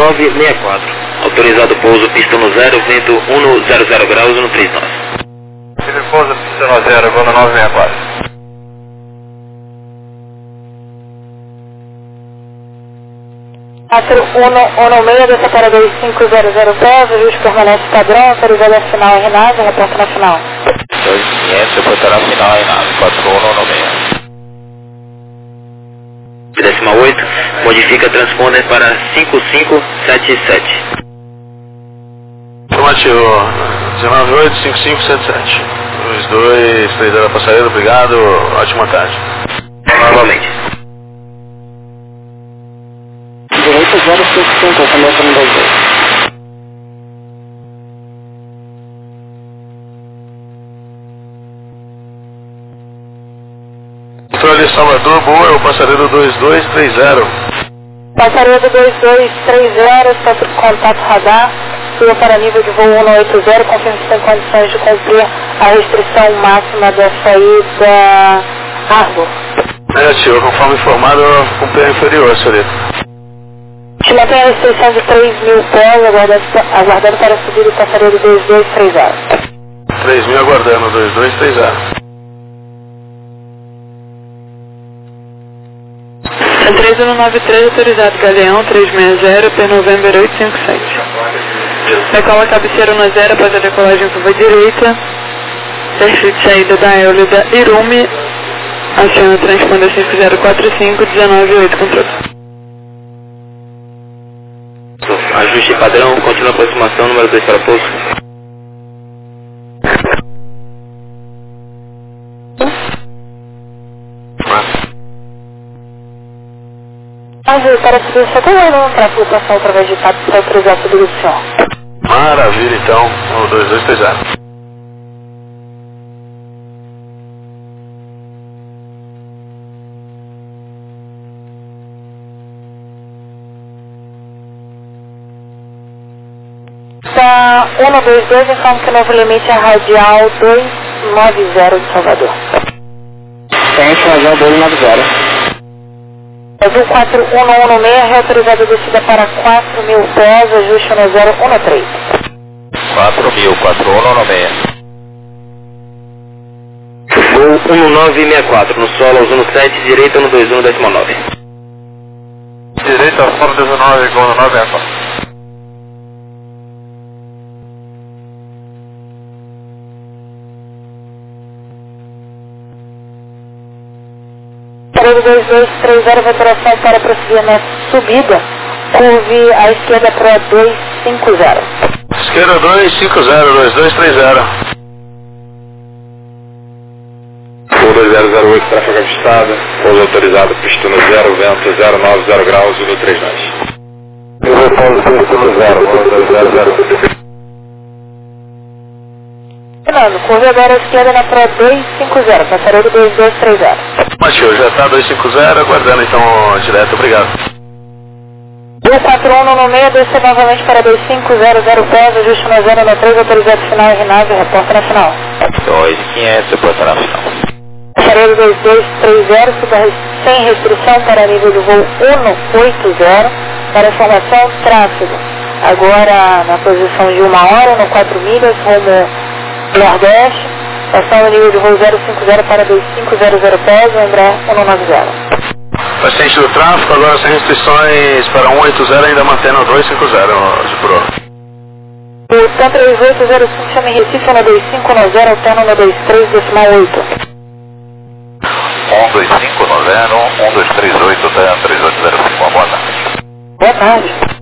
1964. Autorizado pouso pista no 0, vento 100 graus no 39. Ele pousa pista no 0, voo no 964. Quatro 116, desça para 2500 pés, ajuste permanece padrão, autorizado a final em RNAV, reporta na final. 2500, reportará final em RNAV, 4116. 8, modifica transponder para 5577. Informativo, 198 5577. 2230 passageiro, obrigado, ótima tarde. Novamente. Direito 055, começa no 22. Controle Salvador, boa, é o passageiro 2230. Passageiro 2230, está por contato radar, suba para nível de voo 180, confirma se tem condições de cumprir a restrição máxima da saída Arbor. Negativo, conforme informado, cumprir a inferior, senhorita. Te mantém a restrição de 3.000 pés, aguardando para subir o passageiro 2230. 3.000 aguardando, 2230. 3193, autorizado Galeão 360, P November 857. Decola cabeceira no 0 após a decolagem curva direita. Perfil de saída da Eólida Irume. Aciona transponder 5045, 198, controle. Ajuste padrão, continua aproximação, número 2 para pouso. Para subir, você está olhando para a flutuação através de tato para autorizar a subida do senhor. Maravilha, então, o 2230. Está 122, então que o novo limite é radial 290 de Salvador. Tem radial 290. Azul 4116, reautorizado a descida para 4.000 pés, ajuste no 013. 4.000, 4116. Voo 1964, no solo, ao 17, direita no 21,9. Direita, solo 19, gol no 964. Parede 2230, veteração para prosseguir na subida, curve à esquerda para 250. Esquerda 250, 2230. Voo 2008, tráfego avistado, pouso autorizado, pista no 0, vento 090 graus no 39. Eu vou pouso pista no 0, voo 200. Fernando, curve agora à esquerda na Pro 250, passaredo 2230. Matheus, já está 250, aguardando então direto, obrigado. 24196, descer novamente para 2500 pés, ajuste no 093, autorizado final RNAV, reporta na final. 2500, reporta na final. Passaredo 2230, suba sem restrição para nível de voo 180, para informação, tráfego. Agora na posição de 1 hora, no 4 milhas, rumo Nordeste, estação no nível de voo 050 para 2500 pés, Embraer 190. Paciente do tráfego, agora sem restrições para 180, ainda mantendo 250 de pro. O TAM 3805 chama em Recife no 2590, alterna no 23,8. 12590, 1238, TAM 3805, boa tarde. Boa tarde.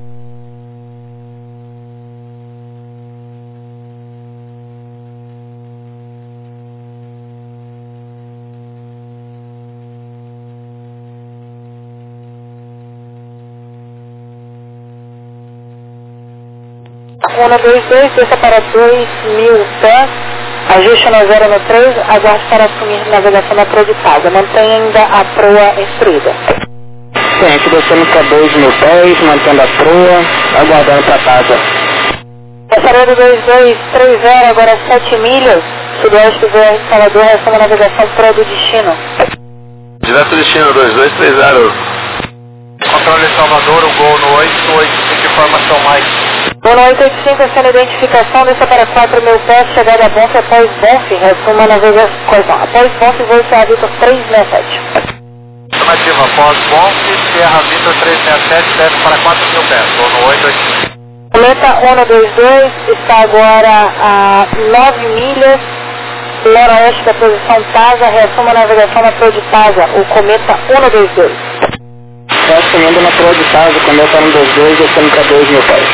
Uma 22, desça para 2.000 pés, ajuste no 013, aguarde para assumir navegação na proa de casa. Mantém ainda a proa instruída. Gente, descendo para 2.000 pés, mantendo a proa, aguardando para casa. Passaredo 2230, agora 7 milhas, sudoeste do VR de Salvador, reação navegação proa do destino. Direto destino 2230. Controle Salvador, o Gol no 885, informação mais. Gol no 885, essa identificação, desça para 4.000 pés, chegada a Bonf após Bonf, resumo a navegação. Após Bonf, voo Sierra Vitor 367. Estimativa após Bonf, Sierra Vitor 367, desce para 4.000 pés, Gol no 885. Cometa 122 está agora a 9 milhas noroeste da posição TASA, reassuma a navegação na proa de TASA, o Cometa 122. Está assumindo na proa de TASA, o Cometa 122, descendo para 2.000 pés.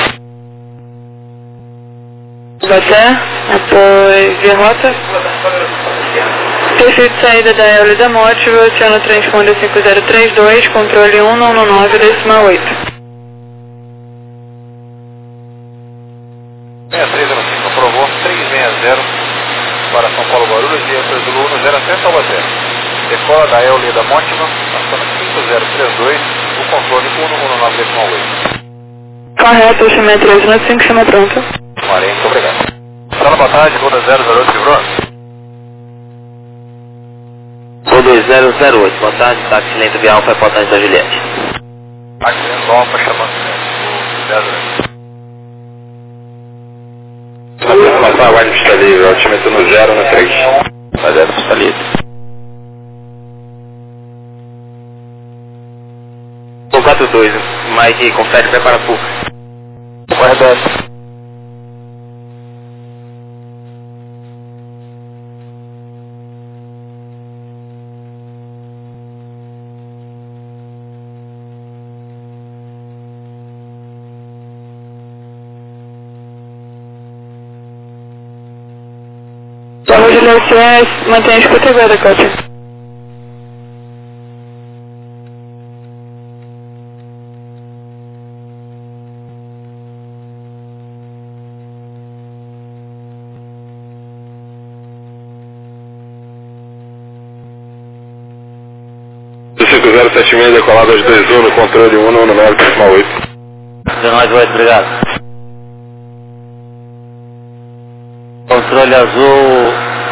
Baté, após derrota. Perfil de saída da Eole da Morte, oceano transponder 5032, controle 119,8. 6305, aprovou 360 para São Paulo Guarulhos e Empresa do 10 até Taubaté. Decola da Eole da Mortima, passando 5032, o controle 119,8. Correto, chamei 395, chama pronto. Marinho, muito obrigado. Sala, boa tarde, Gol 008, livrou? Gol 2008, boa tarde, táxi lento via Alfa, reportagem da Juliette. Táxi lento Alfa, chamando o 008. Aproximação, aguarde pista livre, altímetro no 0 no 3. Vai 0 pista livre. Gol 42, Mike, confere, prepara PUC. Correto. Salve de Juliette, mantém a escuta agora, Cátia. Do 5076, decolado aos 21 no controle 119,8. 19,8, obrigado. Controle azul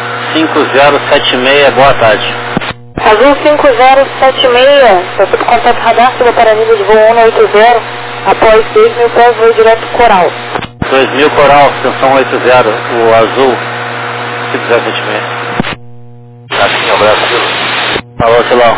5076, boa tarde. Azul 5076, está sob contato radar, suba para nível de voo 180, após 2.000 pés, voo direto Coral. 2000 Coral, extensão 80, o azul 5076. Assim, abraço, Silvio. Alô, Silão.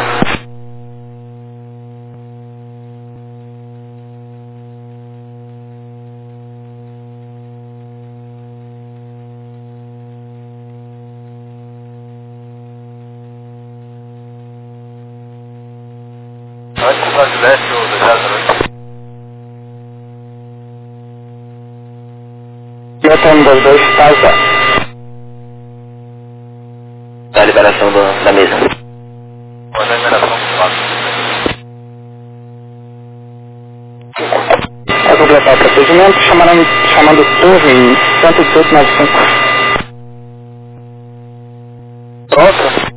Vai comprar de leste ou do 008? Cometa 122, TASA. Da liberação da mesa. Olha a liberação do lado. Vai completar o procedimento, chamando torre em 11895. Pronto?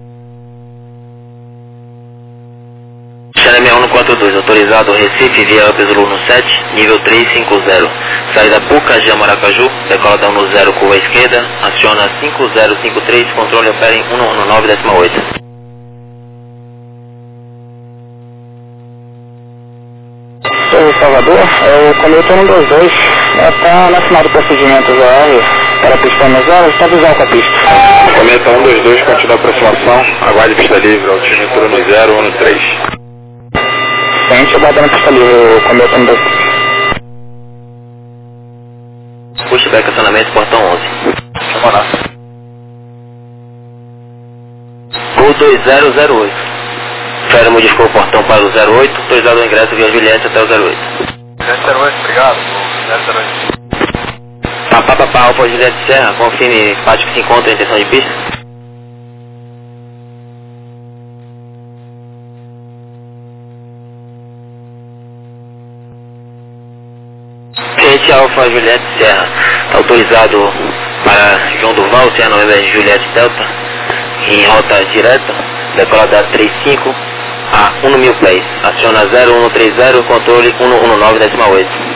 Channel 6142, autorizado Recife via Peso 17, nível 350. Saída Pucajá, Maracaju, decola da 10 curva à esquerda, aciona 5053, controle opera em 119,8. Torre Salvador, o Cometa 122, está na final do procedimento GR, para a pista no 0, está visual com a pista. Cometa 122, continua a aproximação, aguarde pista livre, altímetro no 0 no 3. Gente, aguardando pista livre, o Cometa 122. Pushback, acionamento, portão 11. Chama lá. Gol 2008. Fera modificou o portão para o 08, autorizado o ingresso via Juliette até o 08. 008, obrigado. 008. Papapá, Alfa Juliette Serra, confirme parte que se encontra em intenção de pista. Cliente Alfa Juliette Serra, autorizado para João Durval, Serra Novembro Juliette Delta, em rota direta, decola da 35 a 1.000 pés, aciona 0130, controle 119,8.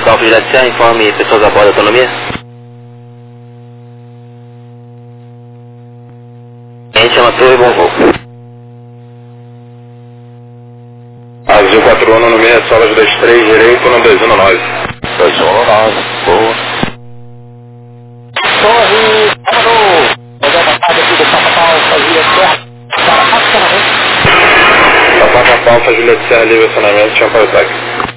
Alfa Juliette Serra, informe pessoas a bordo da autonomia. A gente chama Torre, bom voo. Azul 41 no meio, solas 23, direito no 219. 219, boa. Torre, parou! Pegar a parte aqui do Papa Alfa Juliette Serra, para acionamento. Papa Alfa Juliette Serra, livre acionamento, chama para o ataque.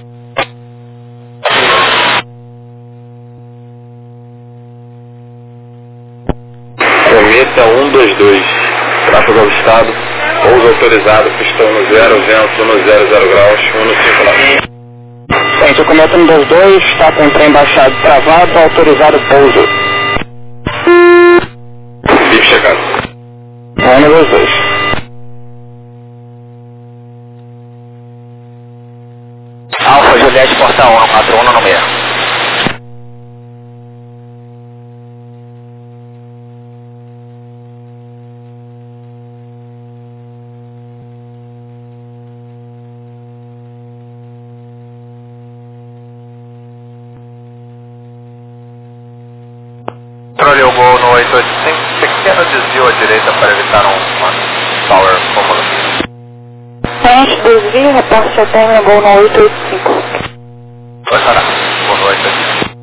Cometa 122, tráfego avistado, pouso autorizado, pistão no 0, vento no 00 graus, 159. Gente, o Cometa 122 está com o trem baixado travado, autorizado pouso. Bip chegado. 122. Alfa Juliette Porta 1, 41 no meio. Controle o voo no 885, pequeno desvio à direita para evitar um power cúmulo. Frente, desvio, reporte a término, voo no 885. Vai parar, voo no 885.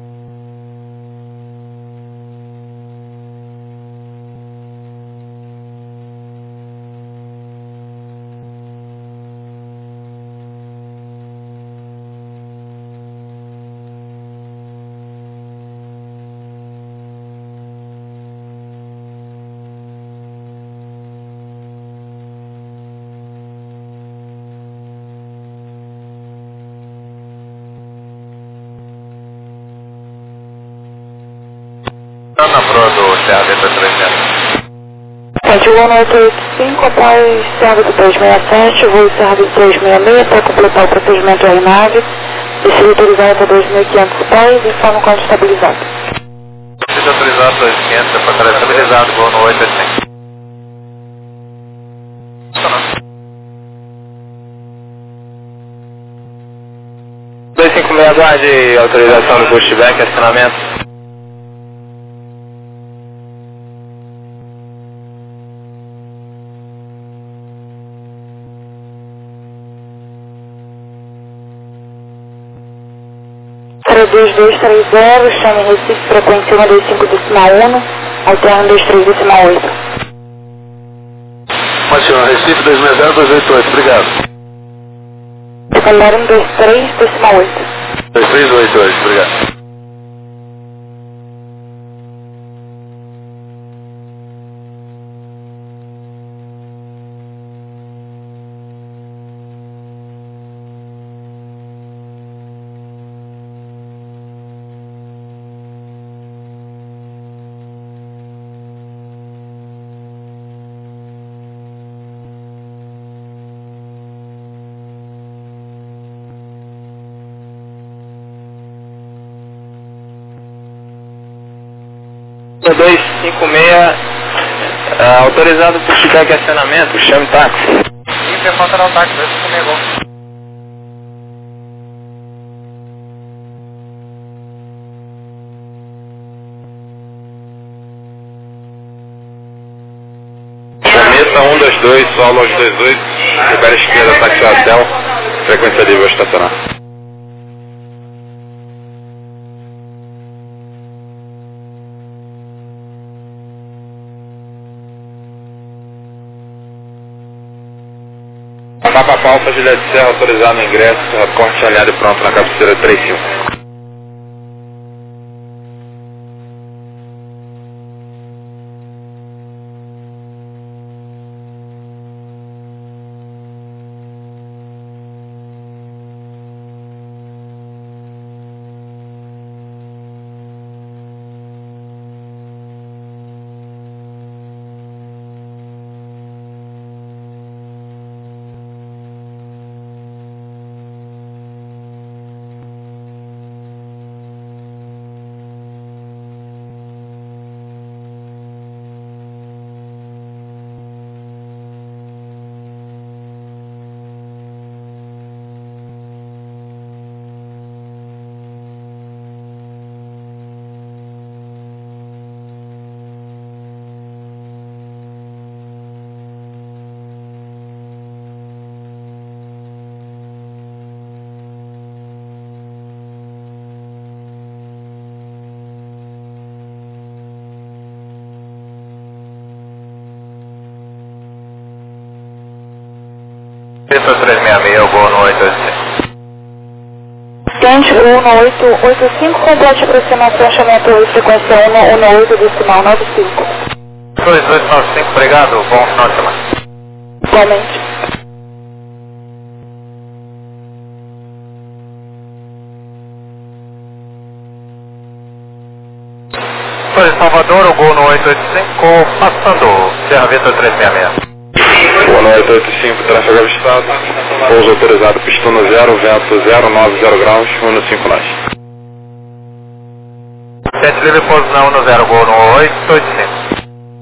Na proa do CAV 300. Frente, voo no 885, após serviço 367, voo serviço 366 para completar o procedimento aeronave. Descida autorizado até 2.500 pés, informe quando estabilizado. Descida autorizado 2.500, para estar estabilizado, voo no 885. 256, aguarde autorização do pushback, acionamento. Para 2230, chame Recife, frequência 125,1, alterno 23,8. Mas senhor, Recife 260 288, obrigado. Secundário 123,8. 2388 hoje, obrigado. O 256, autorizado pushback, acionamento, chame táxi. Sim, tem falta no táxi, deixa comigo. Cometa 122, solo aos 28, libera esquerda, táxi hotel, frequência livre ao estacionar. Papa Alfa Juliette Serra, autorizado no ingresso, reporte alinhado e pronto na cabeceira 35. Vitor 366, o gol no 885. Quente, Gol no 885, complete aproximação, chamei a torre, frequência 118, decimal 95. 2295, obrigado, bom final de semana. Igualmente. Torre Salvador, o gol no 885, passando, Serra Vitor 366. Boa noite, 885, tráfego avistado. Pouso autorizado, pistão no 0, vento 090 graus, 115 nós. 7 livre, pouso na 10, gol no 885.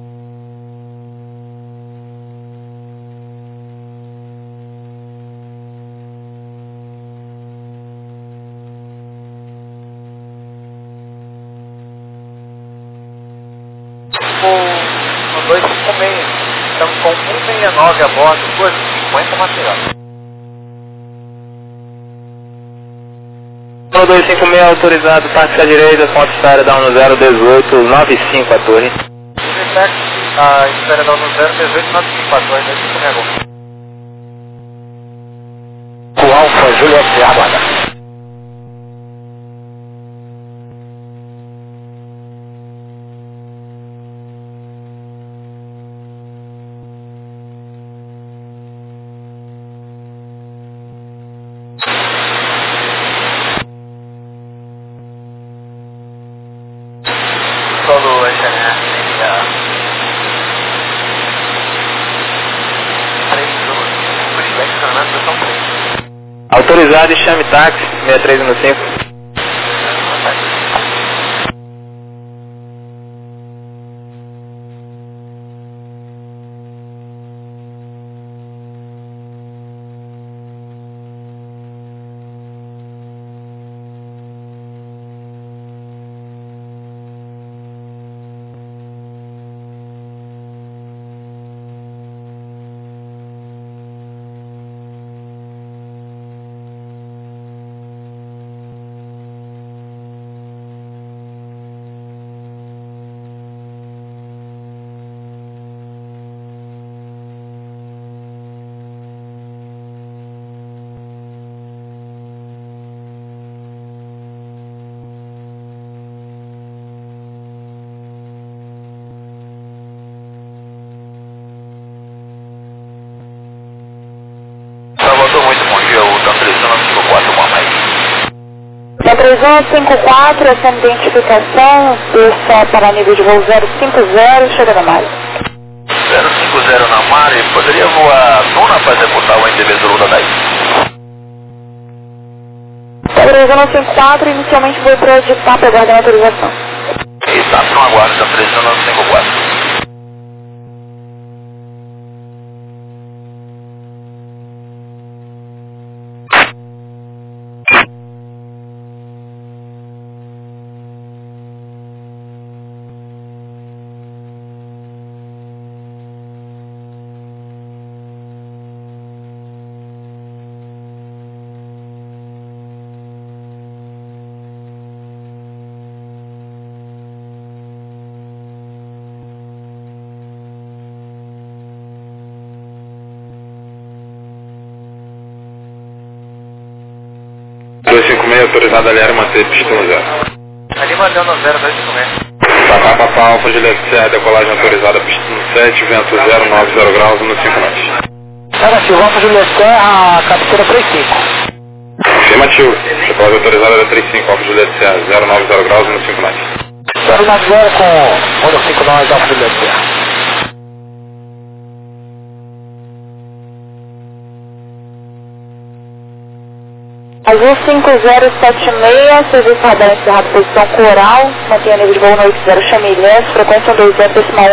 No 256, estamos com 169 a bordo, 250 material. No 256 autorizado, táxi à direita, ponto espera da 1018, 95 a torre. Reflex, a espera da 1018, 95 a torre, 25 agora. O Alfa Juliette, aguarda. Solo SMS, 3, Autorizado e chame táxi, 6315. Salvador, muito bom dia, o da 3154, uma mais. Da 3154, essa identificação, desça para nível de voo 050, chega na malha. 050 na Mari, poderia voar Duna para executar o NDB do Lula daí? Da 3154, inicialmente vou para o DITAP, aguardando a autorização. Estação aguarda da 3154. Autorizado a Lera manter pistão no 0. Ali mandando 0256. Papá, Papá, Alfa Juliette Serra, decolagem autorizada, pistão no 7, vento 090 graus, 115 nós. Negativo, Alfa Juliette Serra, cabeceira 35. Afirmativo, decolagem autorizada da 35, Alfa Juliette Serra, 090 graus, 115 nós. 090 com 159, Alfa Juliette Serra. Azul 5076, serviço radar encerrado, posição coral, mantenha nível de voo no 80, chame Ilhéus, frequência 20, decimal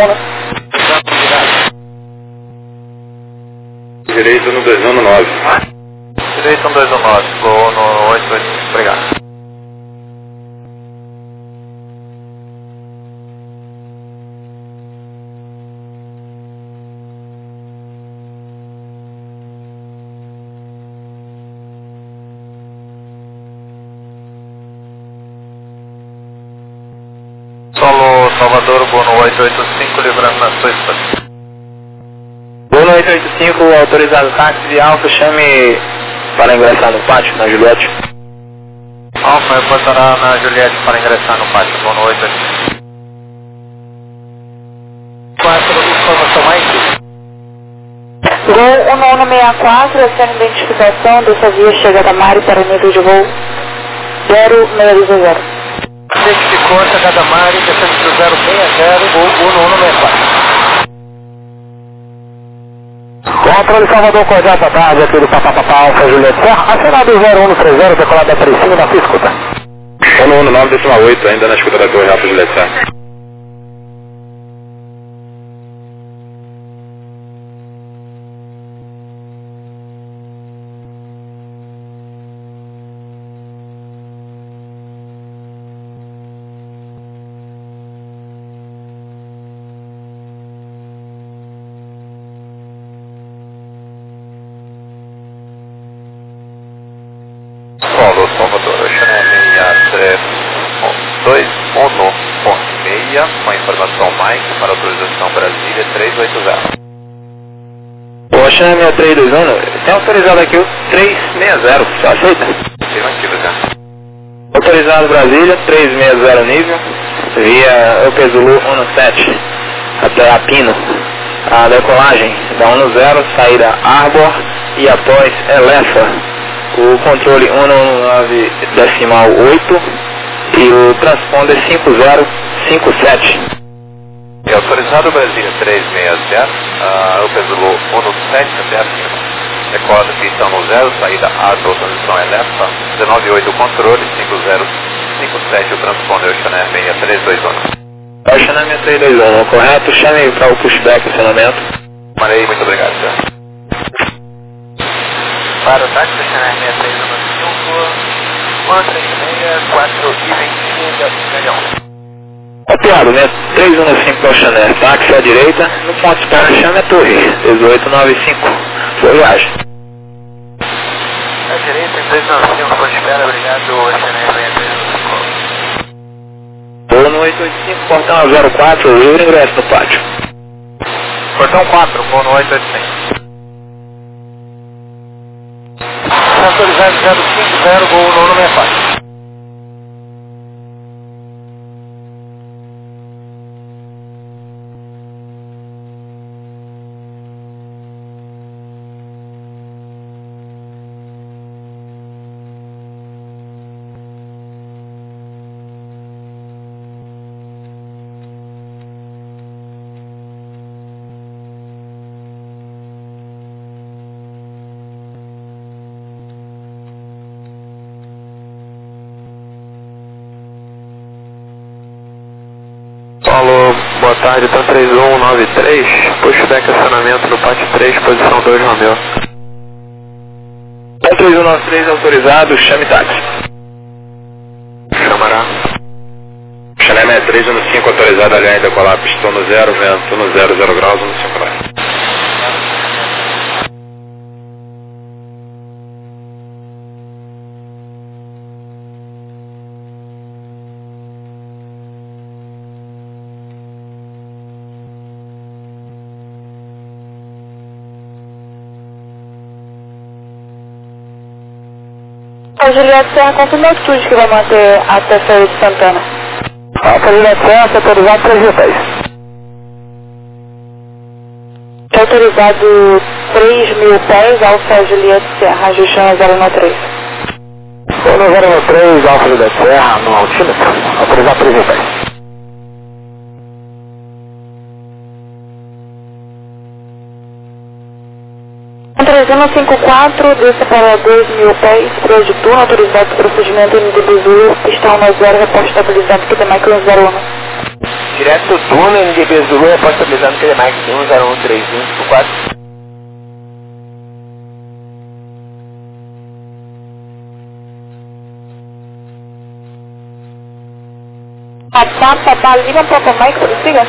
1. Direito no 219. Direito no 219, voo no 88, obrigado. Solo Salvador, voo no 885, livrando na sua estação. Voo no 885. 5, autorizado táxi de Alfa, chame para ingressar no pátio, na Juliette. Alfa, reportará na Juliette para ingressar no pátio. Boa noite. 4, informação mais. Gol 1164, essa é a identificação dessa via chega da Mari para nível de voo 0620. Identificou essa da Mari, descendo do 060, gol 1164. Controle Salvador Cordial, boa tarde, aqui do Papapá Alfa Juliette Serra, acionado 0130, decolado da 35 na sua escuta. 119,8, ainda na escuta da Torre Alfa Juliette Serra. Paulo Salvador, Oceané 63216, com a informação Mike para autorização Brasília 380. Oceané 6321, tem autorizado aqui o 360, você aceita? Afirmativo, já. Autorizado Brasília 360 nível, via Euclid Zulu 17, até a Pino. A decolagem da 10, saída Arbor e após Elefa. O controle 119,8 e o transponder 5057. E autorizado Brasília 360, Euclid Zulu 17 até a Pino. Decola da pistão no 0, saída Arbor, transição Elefa, 198 o controle, 5057 o transponder Oceané 6321. Oceané 6321, correto? Chame para o pushback acionamento. Marei, muito obrigado, senhor. Para o táxi, Oceané 6315, 136, 4 e 25, Copiado, né? 315 para o Oceané, táxi à direita, no ponto de espera chame a torre, 1895, boa viagem. À direita, 395, ponto de espera, obrigado, Oceané 6315. Vou no 885, portão 04, livre ingresso no pátio. Portão 4, vou no 885. Autorizado 050, voo no 964. Alô, boa tarde, tá 3193, pushback acionamento no pátio 3, posição 2 Romeu. 3193 autorizado, chame táxi. Chamará. Oceané 6315, autorizado, aliás, decolar pistão no 0, vento no 00 graus, 159. A Juliette Serra, qual é a altitude que vai manter até a saída de Santana? Alfa Juliette Serra, autorizado 310. Está autorizado 3.000 pés, Alfa Juliette Serra, ajustando 013. Vou no 013, Alfa Juliette Serra, no altímetro, autorizado 310. 3154, desça para 2.000 pés, freio de turno, autorizado procedimento NDB Zulu, pistão no 0, reposto estabilizado, que demais que 101. Direto turno, NDB Zulu, reposto estabilizado, que demais que 1013554. Papá, liga para o Mike, prossiga.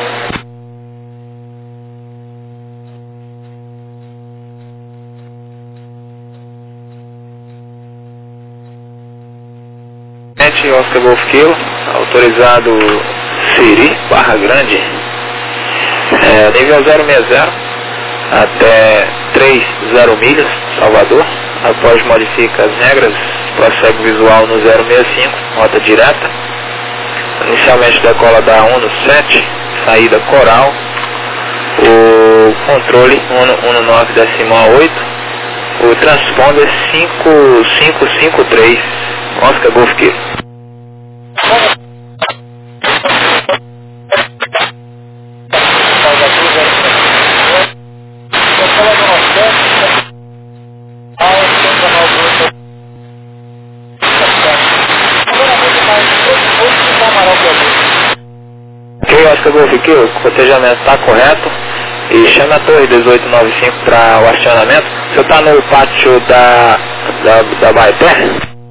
Oscar Golf Kilo, autorizado Siri, Barra Grande, nível 060, até 30 milhas, Salvador. Após modifica as regras, prossegue visual no 065, rota direta. Inicialmente decola da 117, saída Coral. O controle 119.8, o transponder 5553, Oscar Golf Kilo. Ok, Oscar Golf Kilo, o cotejamento está correto. E chama a torre 1895 para o acionamento. O senhor está no pátio da Baeté?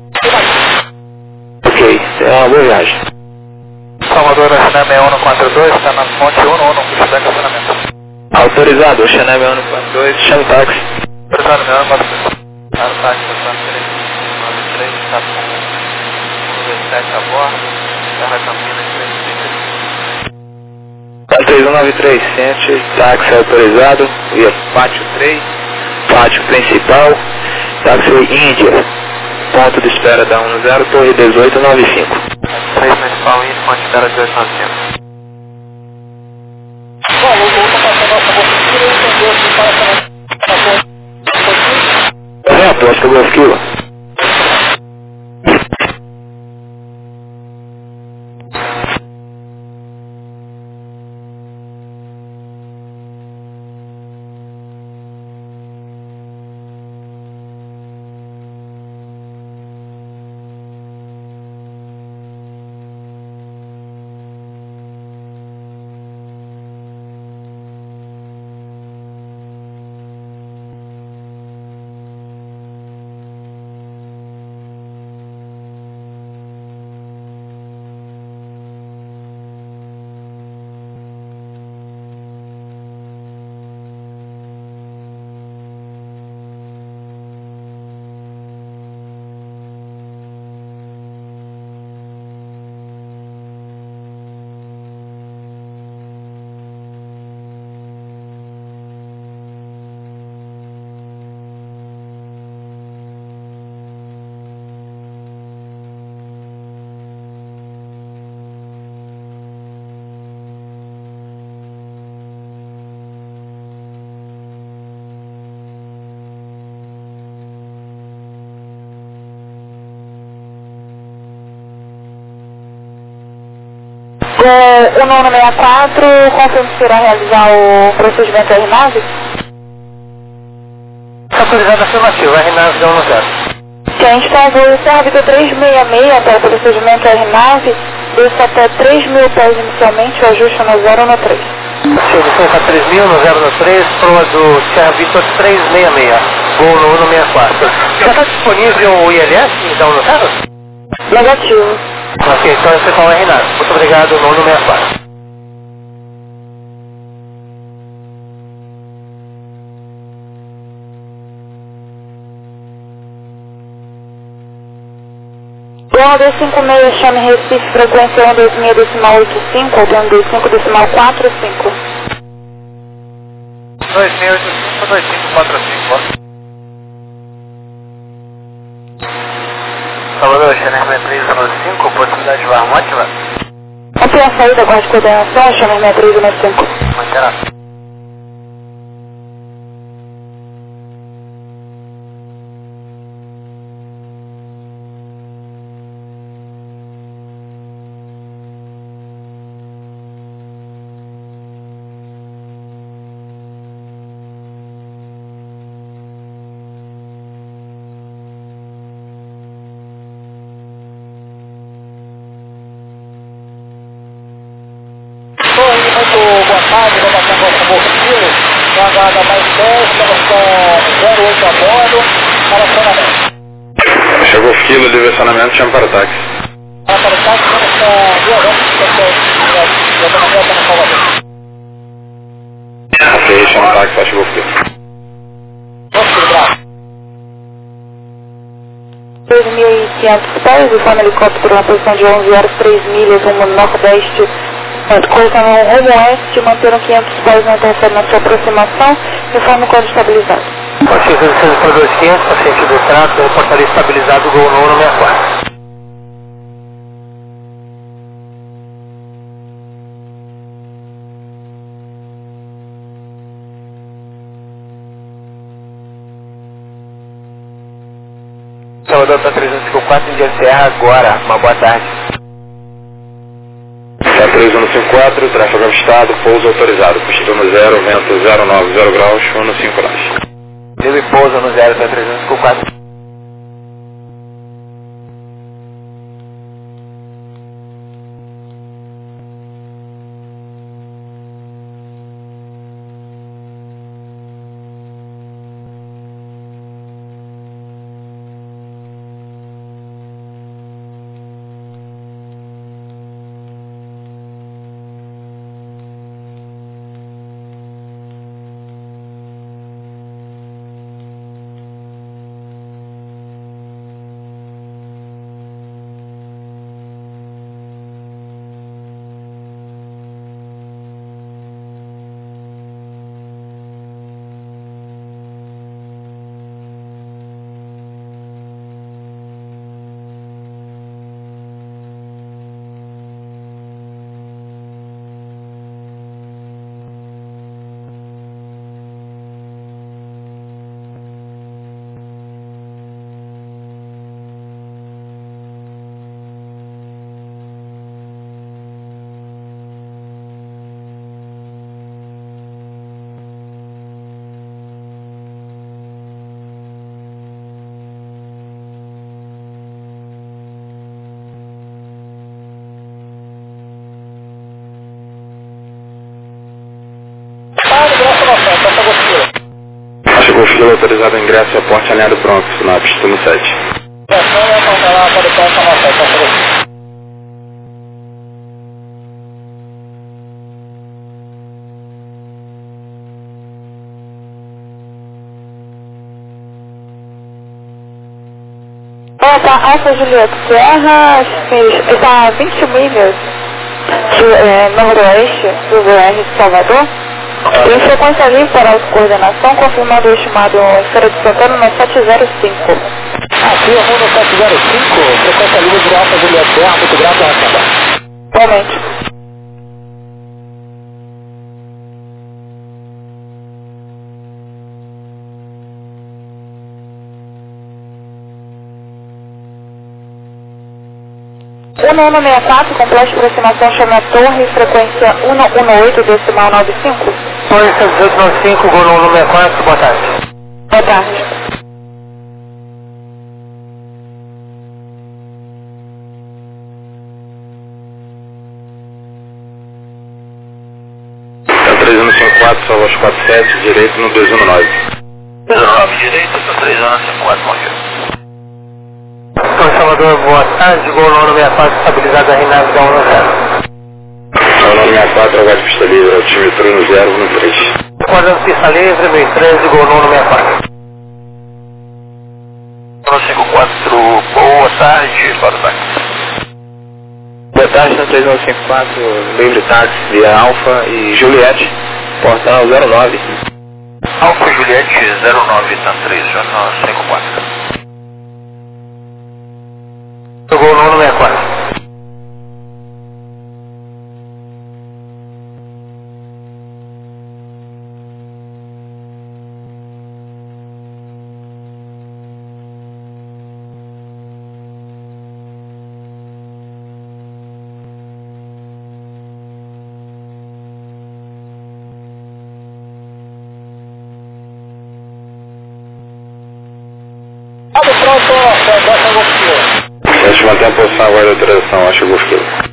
Ok, tenha uma boa viagem. Salvador, Xaname 142, está na fonte 11, está em estacionamento. Autorizado, Xaname 142, chama o táxi. Autorizado, meu 142. Está no táxi, está no 393, está com 127 a bordo, Terra Campinas 330. 3193, Centro, táxi autorizado, via pátio 3, pátio principal, táxi Índia, ponto de espera da 10, torre 1895. 3 principal Índia, ponto de espera 1895. Correto, Oscar Golf Kilo. O 1164, confirmo que irá realizar o procedimento R9? Autorizado afirmativo, R9 10. Gente, então vou Vida 366 para o procedimento R9, desça até 3.000 pés inicialmente, o ajuste no 013. Sim, licença 3.000 no 013, proa do Serra Vitor 366, voo no 164. Já está disponível o ILS da 10? Negativo. Ok, então esse é o R9. Muito obrigado, no 164. Gol 256, chame Recife, frequência 126.85, altendo 25.45. 2685-2545. Salvador, Xaname 315, oportunidade de varma ótima. Amplia a saída, guarde coordenação, chame 315. Manterá. Muito boa tarde, vou passar com o Kilo, com a guarda mais 10, estamos com 08 a bordo, para acionamento. Chegou o Kilo, direcionamento, chama para o táxi. Para o táxi, estamos com 2 horas, já estamos voltando no Salvador. Ok, chama o táxi, só chegou o Kilo. 2.500 pés, o helicóptero na posição de 11 horas 3 milhas, rumo nordeste Coisa no rumo oeste, manteram 500 pés na interfere na sua aproximação, informe quando estabilizado. Ok, reduzindo para 2500, paciente do trato, reportaria estabilizado, gol no 164. Salvador para 354, Índia Serra agora, uma boa tarde. Tá 3154, tráfego avistado, pouso autorizado, pista no 0, vento 090 graus, 15 nós. Viu e pousa no 0 para 354. Chegou o fila autorizado ao ingresso a porte alinhado pronto, na pista no 7. Tá, Alfa Julieta Serra, está a 20 milhas noroeste do VR de Salvador. Tem frequência livre para autocoordenação, confirmando o estimado em Feira de Santana no 705. Aqui é Mundo 705, frequência livre do Alfa Julieta Serra, muito grato a acabar. Igualmente. O 164, complexo de aproximação chama a torre, frequência 118, decimal 95. Torre 1895, gol no 164, boa tarde. Boa tarde. Tá 3154, Salvador 47, direito no 219. 19 direito, tá 3154, bom dia. Torre Salvador, boa tarde, gol no 164, estabilizado a Rinave da 110. Salvador 64, agora pista livre, altímetro no 013. Acordando pista livre, 1013, gol no 164. 154, boa tarde, para o táxi. Boa tarde, na 3154, livre táxi via Alfa e Juliette, portal 09. Alfa Juliette 09, tá 3154. Gol no 164. Deixa eu manter a posição agora da autorização, acho que chegou o fila.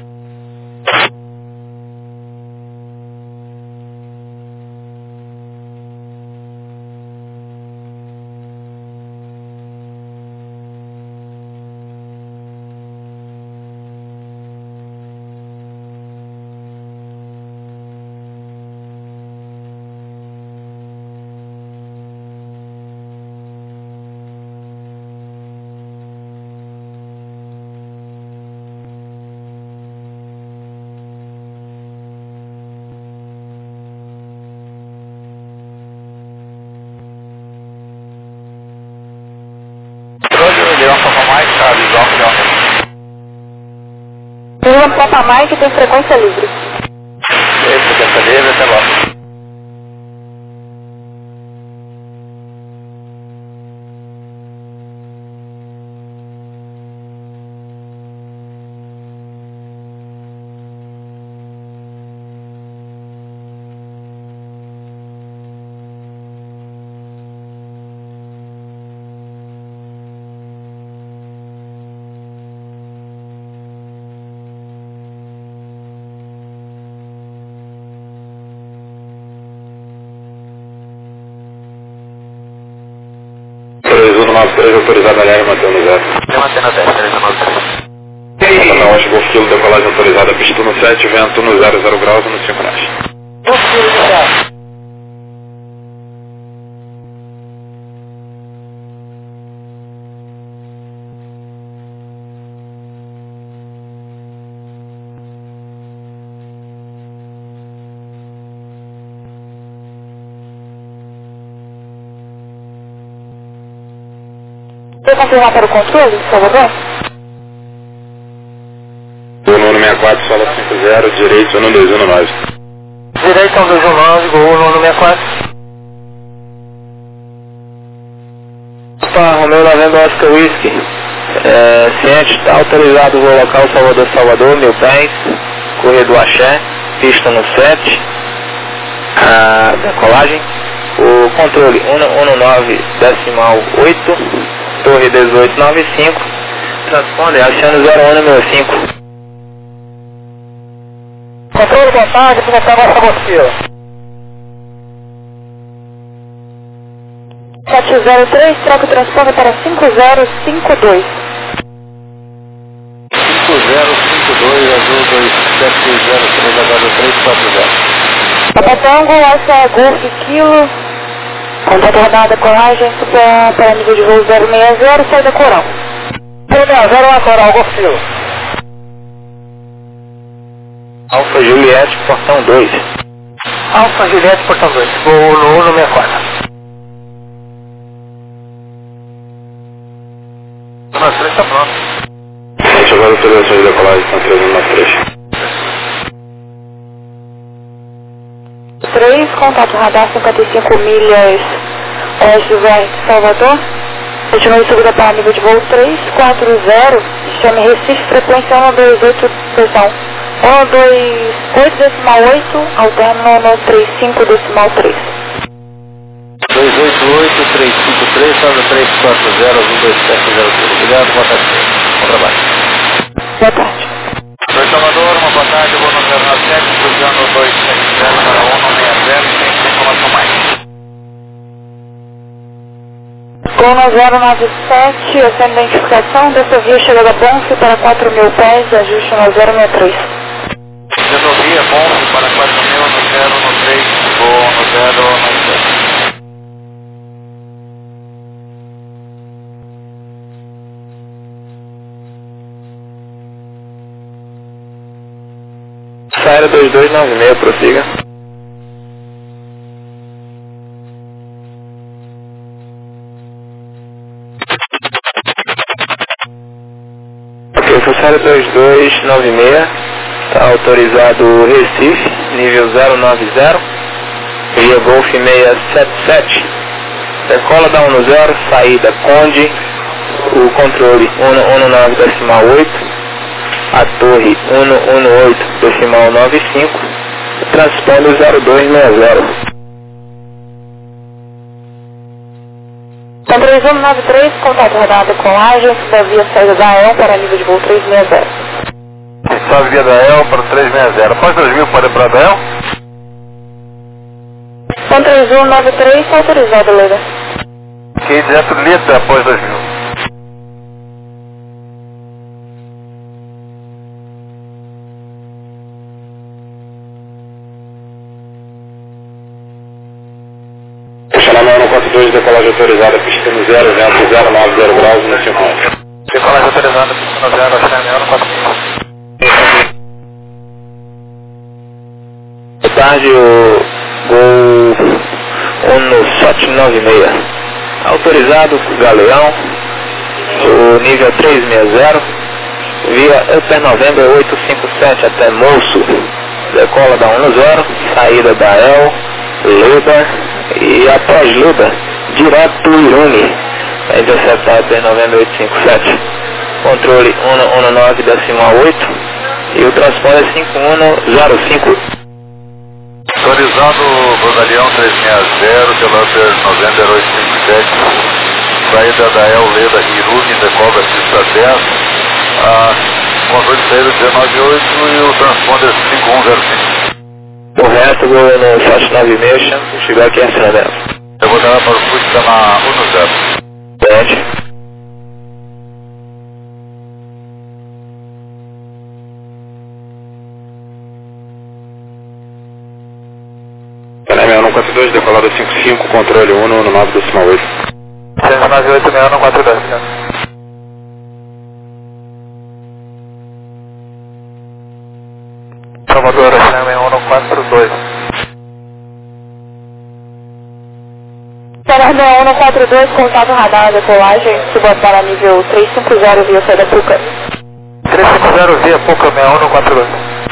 William Papa Mike tem frequência livre. Frequência livre, até logo. Autorizado a área, mantendo zero. Mantendo 10, 393. Não, acho que o filo decolagem autorizada, pista no 7, vento no 00 graus e no 5 nós. Você confirmar para o controle, por favor? Gol 164, sola 50, direito 1219. Direito 1219, Gol 164. Opa, Romeu Novembro Oscar Whisky. Ciente, está autorizado o voo local Salvador, 1000 pés, corredor Axé, pista no 7, decolagem, o controle 119,8, torre 1895, transponder, acione 0165. Controle, boa tarde, como está a nossa mochila? 703, troca o transponder para 5052. 5052, azul 2703, agora 340. Papatango, essa é Golf Kilo, contato rodada colagem, para nível de voo 060, saída Coral. 060, Coral, Golf Kilo. Alfa Juliette, portão 2. Alfa Juliette, portão 2, voo no 164. Nós 3 está pronto. Gente, agora autorizações de decolagem estão 393. 3, contato radar 55 milhas oeste do VR Salvador. Continue subida para nível de voo 340, chame Recife, frequência 128.8, alterno no 35.3. 288-353, salve 340, azul 2703. Obrigado, boa tarde. Bom trabalho. Boa tarde. Oi, Salvador, uma boa tarde, vou no 097, cruzando 270 para 160, sem informação mais. Gol no 097, essa identificação dessa via chegada Bonfe para 4.000 pés, ajuste no 063. Rodovia Bonfe para 4.000 no 013, vou no 097. Saída 2296, prossiga. Ok, Saída 2296, está autorizado Recife, nível 090, via Golf 677, decola da 10, saída Conde, o controle 119,8, a torre 118,95, transponder 0260. Controle 193, contato rodada com agente da via saída da EL para nível de voo 360. Salve via da EL para 360. Após 2000 para a da EL? Controle 193, autorizado, Leila. Que direto Lita após 2000. Chamamento 142, decolagem autorizada, pista no 0, vento 090 graus e no 5 nós. Decolagem autorizada, pista no 0, achando 145. Boa tarde, o Gol 1796. Autorizado, Galeão, o nível 360, via Upper November 857 até Moço, decola da 10, saída da El, Luda e após Luda, direto Irune, vai interceptar Upper November 857, controle 119,8 e o transponder é 5105. Autorizado Rodalião 360 pela Upper November 857, saída da El, Leda e Irune, decola pista 10, controle de saída 198 e o transponder 5105. Correto, vou no Fast Navigation, chegar aqui em acionamento. Eu vou dar para o fluxo da na 10. Pede. Panamá 142, decolada 55, controle 119,8. 198, 6142, senhor. Salvador, Panamá 142. Panamá 142, contato radar, decolagem, subote para nível 350 via saída Puca. 350 via Puca, 6142.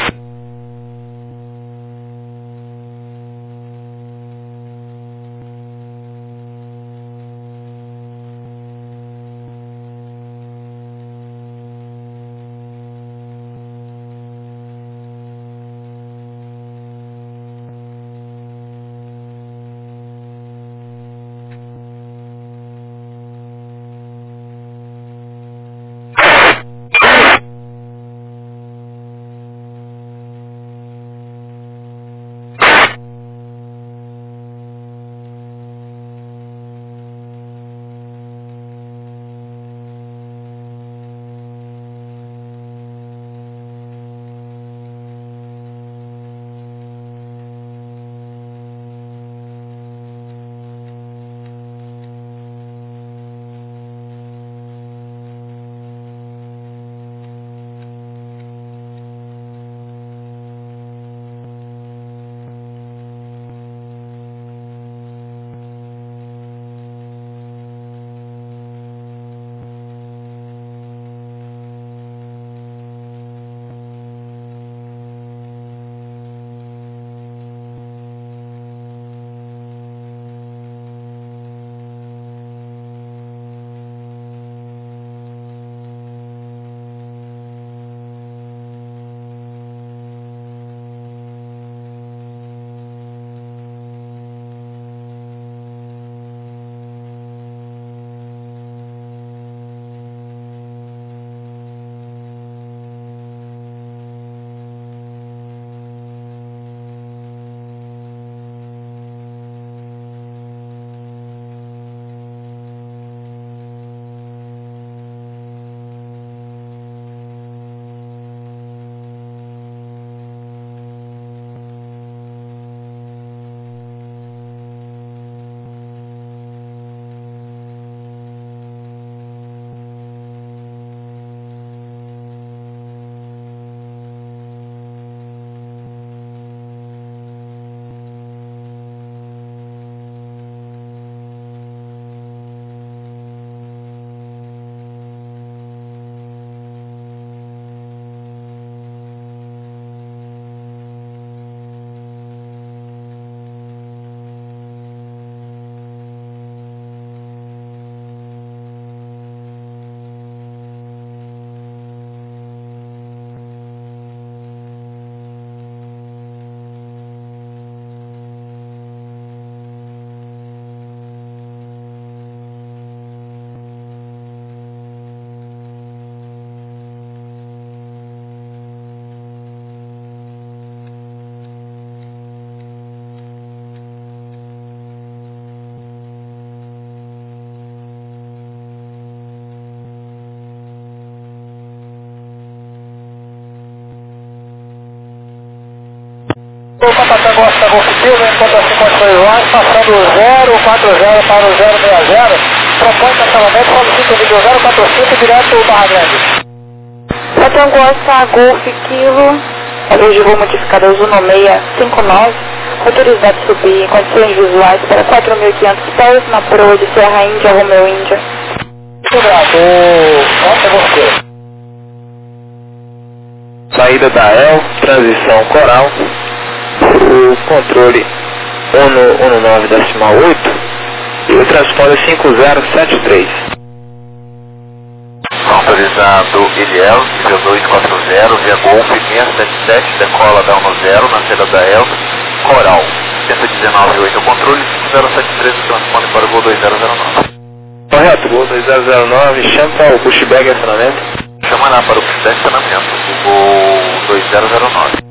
O Capitão Costa Golf Silva, enquanto assim condições lá, passando o 040 para o 060, propõe cancelamento, solicita o vídeo 045 direto Barra Grande. Capitão Costa Golf Kilo, avião de voo modificado Zuno 659, autorizado a subir em condições visuais para 4.500 pés na proa de Serra Índia, Romeu Índia. Muito grato, Costa Golf Kilo. saída da EL, transição coral, o controle 119.8 e o transponder 5073. Autorizado Iliel, nível 240, via Golf 677, decola da 10 na saída da EL, coral, 119.8 controle, 5073, transponder para o voo 2009. Correto, voo 2009, chama para o pushback em acionamento. Chama lá para o pushback em acionamento, o voo 2009.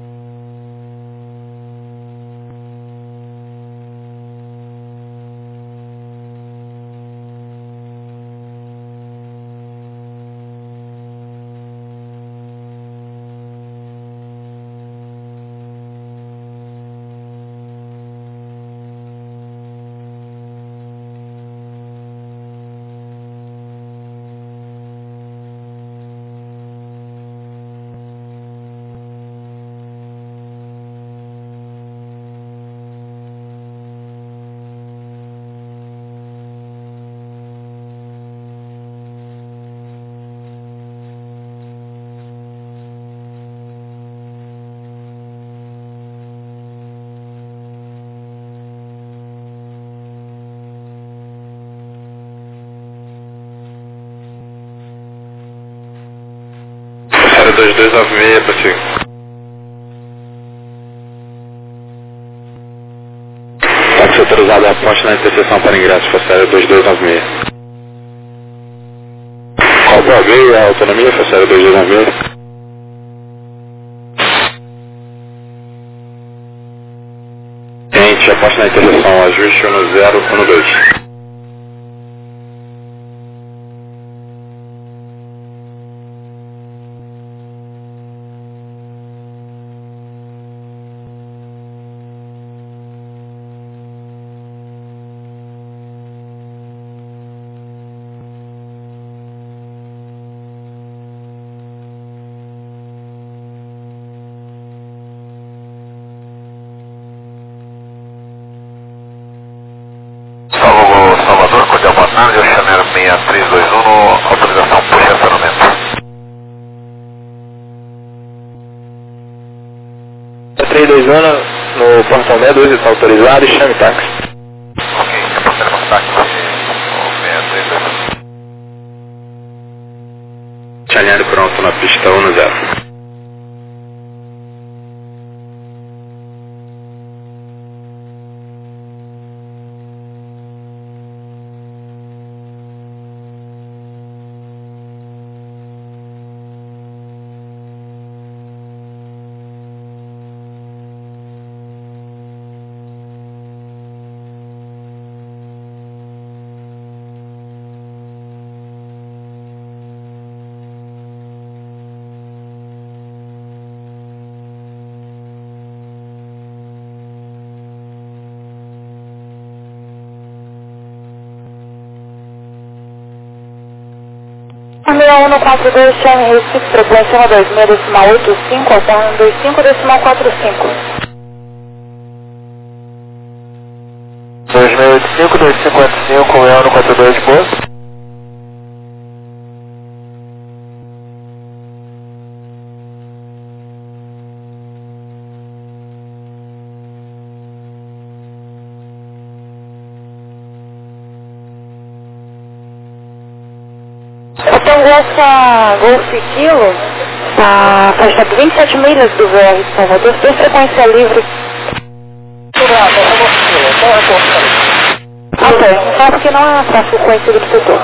Série 2296, prossiga. Táxi autorizado a ponte na interseção para ingresso, Série 2296. Qual veio a autonomia, Série 2296? Gente, a ponte na interseção, ajuste 1012. Salvador, Cordial boa tarde, eu chamei 6321, autorização por estacionamento. 321 no portão 62, está autorizado e chame táxi. Ok, reportamos táxi, 6321. Alinhado pronto na pista 10. Número 142, chame Recife, frequência 126.85, alterno 25.45. 2085, 255, Leão 142 de boa. Essa Golf Kilo afasta 27 milhas do VR de Salvador, tem frequência livre. Ok, sabe que não é a frequência do setor.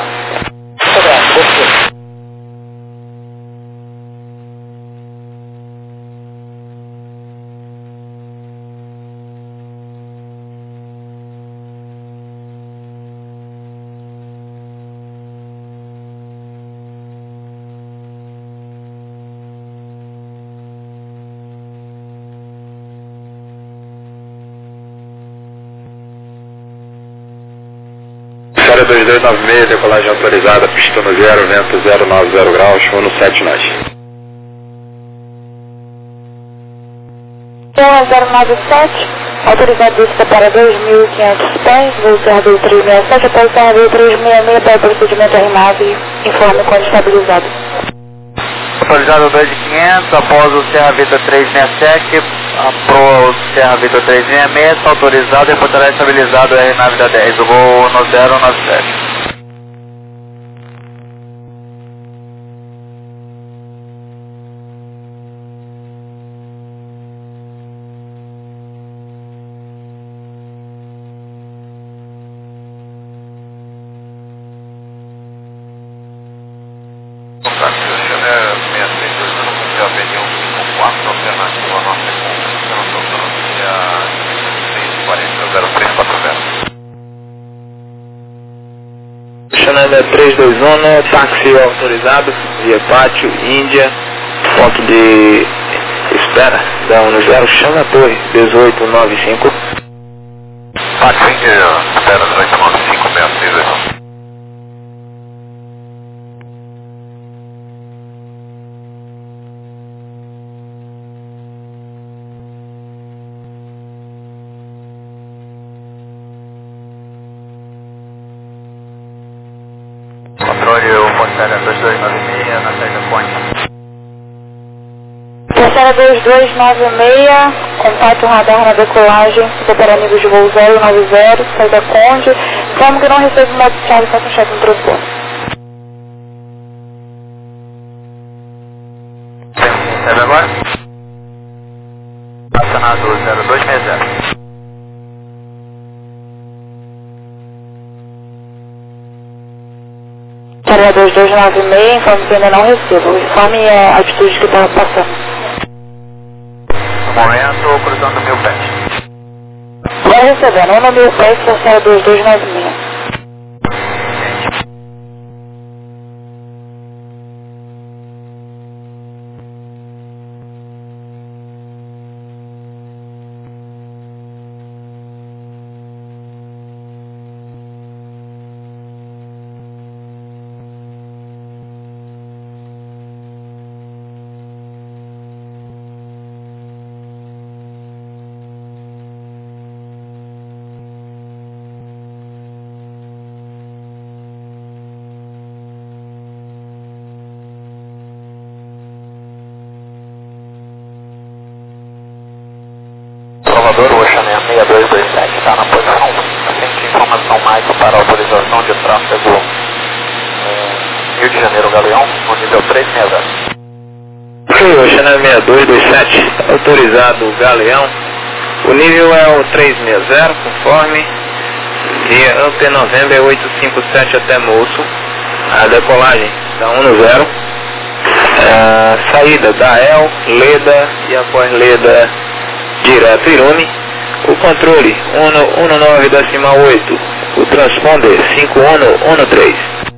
Série 2296, decolagem autorizada, pista no 0, vento 090 graus, 17 nós. 097, autorizado vista para 2.500 pés, voo CRB 367, após CRB 366 para o procedimento RMAV, informe quando estabilizado. autorizado 2 de 500, após o Serra Vitor 367, pro Serra Vitor 366, está autorizado e portará estabilizado R nave da 10, o voo 1097. Chanel 321, táxi autorizado, via pátio, Índia, ponto de espera, da 10, chama a torre, 1895. Pátio Índia, espera 1895, 66. Controle o Portela 2296 na saída ponte. Portela 2296, contato radar na decolagem, para amigos de voo 090, saída Conde. Informo que não recebo modo de chave, faça um cheque no transporte. Recebe agora? Acionado 0260. Portela 2296, informo que ainda não recebo. Informe a atitude que está passando. No momento, cruzando 1000 pés. Vai recebendo, 1 no 1000 pés, Portela 2296. Salvador, o Chanel 6227 está na posição 1. Assente informação mais para autorização de tráfego Rio de Janeiro Galeão, no nível 360. Sim, o Chanel 6227, autorizado Galeão. O nível é o 360, conforme, via Amper November 857 até Moço. A decolagem da 10. Saída da El, Leda e após Leda direto Irume, o controle 19,8, o transponder 5113.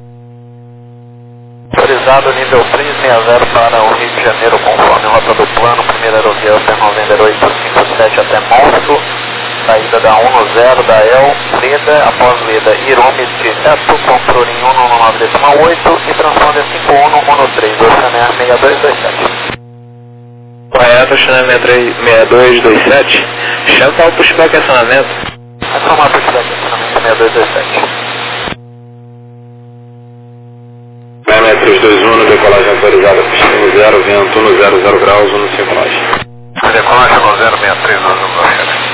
Autorizado nível 360 para o Rio de Janeiro, conforme rota do plano, primeira aerovia Amper November 857 até Monstro, saída da 10 da El, Leda, após Leda Irume direto, controle em 119,8 e transponder 5113, o Chanel 6227. Correto, Chanel 6227. Chama o pushback acionamento. É só uma pushback acionamento 6227. 6321, decolagem autorizada, pistão 0, vento 100 graus, 15 nós. Decolagem no 063, nós vamos lá.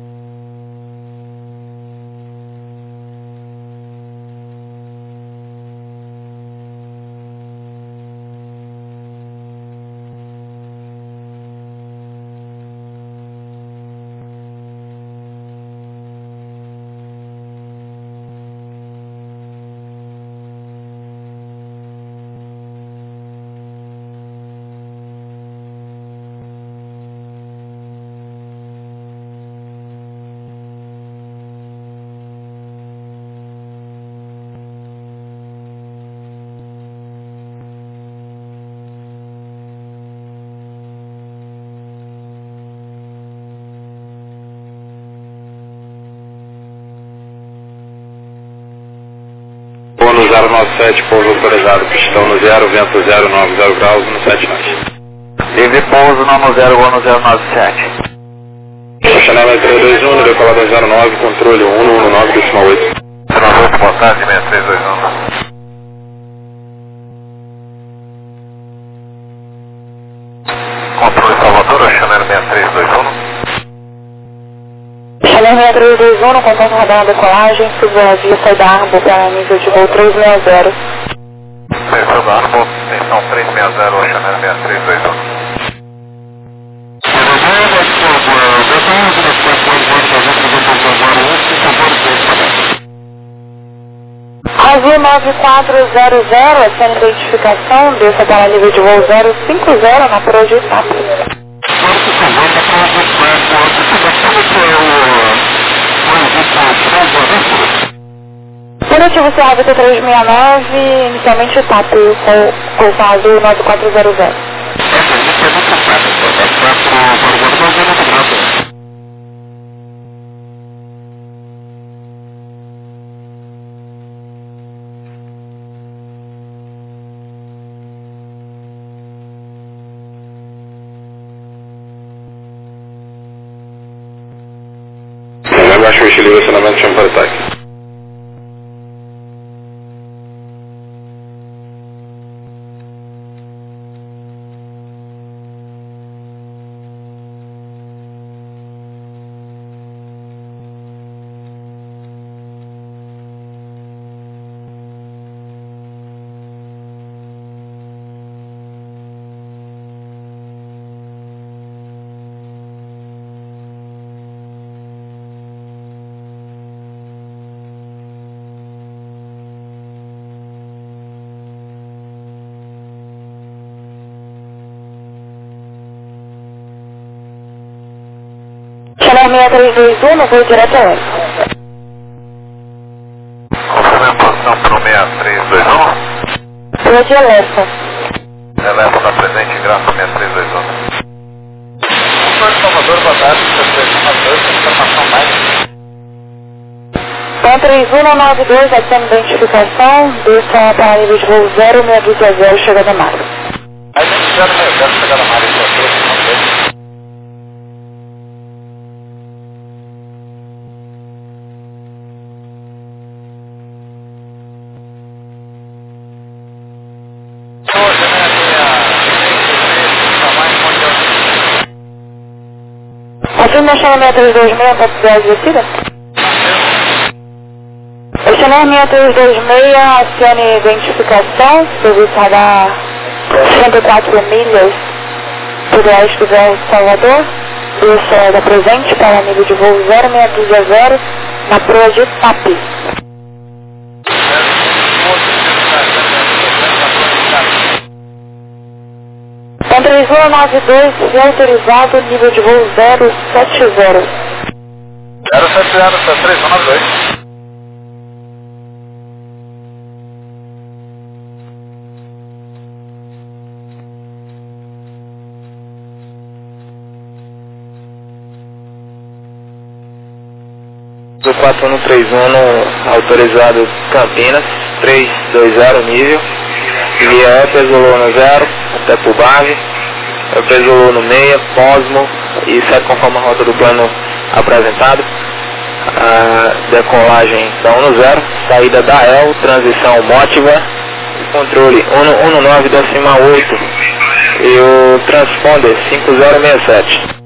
Pouso 097, pouso autorizado, pistão no 0, vento 090 graus, 17 nós. Livre pouso no 01097. Chanel 321, decolada 09, controle 119,8. 08, boa tarde, 6321. 6321, no contato radar na decolagem, suba a via saída Arbor para nível de voo 360. Sexta da Arbor, extensão 360, Oceanário 6321. Azul 9400, essa identificação, desça para nível de voo 050 na projetada. Positivo Serra 369, inicialmente TAP com Azul 9400. Abaixo o estilo de direcionamento, chama para ataque. Channel 6321, voo direto a ele. Confirma a posição para o 6321. Voo de Elefa. Elefa está presente em graça 6321. Doutor Salvador, boa tarde, informação mais. Então 3192, essa identificação, desça para nível de voo 0620, chegada a Mário. A gente já não chegada a Mário, não. Confirma a Channel 6326, para poder descida? O Channel 6326, acione identificação, serviço radar 54 milhas por oeste do Salvador, desça da presente para nível de voo 0620 na proa de TAP. Então 3192, se autorizado, nível de voo 070. 070, 3192. Do 4131, autorizado Campinas, 320 nível, via Epezulu no 0, até Pubave, Epezulu no meia, Posmo, e segue conforme a rota do plano apresentado. A decolagem da 10, saída da EL, transição Motiva, controle 119,8 e o transponder 5067.